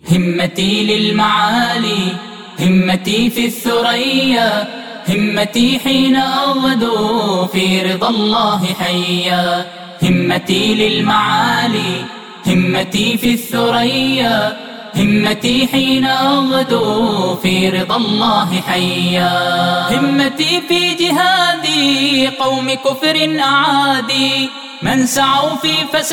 همتي للمعالي، همتي في الثريا، همتي حين أغدو في رضا الله حيا. همتي للمعالي، همتي في الثريا، همتي حين أغدو في رضا الله حيا. همتي في جهادي قوم كفر أعادي، من سعوا في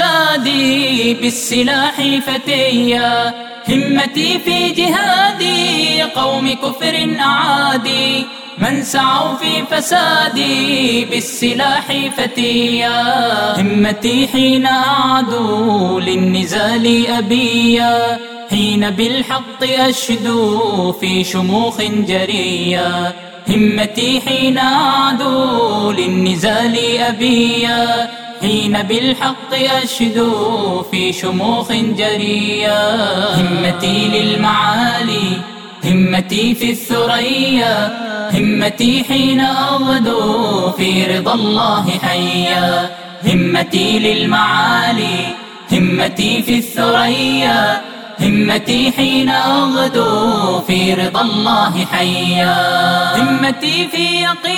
فسادي بالسلاح فتيا. همتي في جهادي قوم كفر أعادي، من سعوا في فسادي بالسلاح فتيا. همتي حين أعدو للنزال أبيا، حين بالحق أشدو في شموخ جريا. همتي حين أعدو للنزال أبيا، حين بالحق أشدو في شموخ جريا. همتي للمعالي، همتي في الثريا، همتي حين أغدو في رضا الله حيا. همتي للمعالي، همتي في الثريا، همتي حين أغدو في رضا الله حيا. همتي في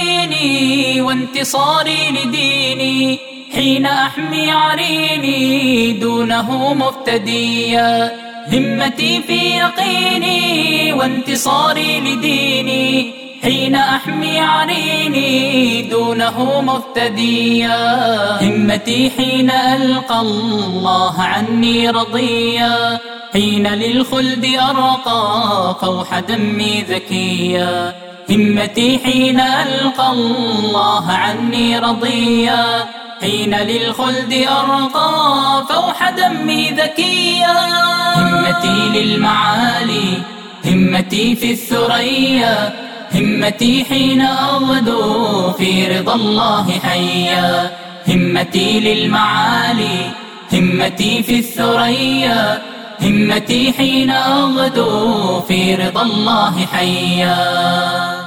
يقيني وانتصاري لديني، حين أحمي عريني دونه مفتديا. همتي في يقيني وانتصاري لديني، حين أحمي عريني دونه مفتديا. همتي حين ألقى الله عني رضيا، حين للخلد أرقى فوح دمي ذكيا. همتي حين ألقى الله عني رضيا، حين للخلد أرقى فوح دمي ذكيا. همتي للمعالي، همتي في الثريا، همتي حين أغدو في رضا الله حيا. همتي للمعالي، همتي في الثريا، همتي حين أغدو في رضا الله حيا.